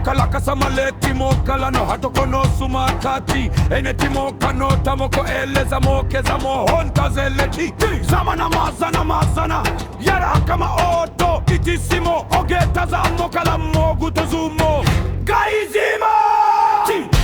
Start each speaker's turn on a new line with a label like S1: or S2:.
S1: kalaka samale timo kalano hatokono sumakati ene timo kano tamoko eleza mokeza mohonta zeleti zamana mazana yara kama oto itisimo ogeta za mokala mogu tozumo gaizimo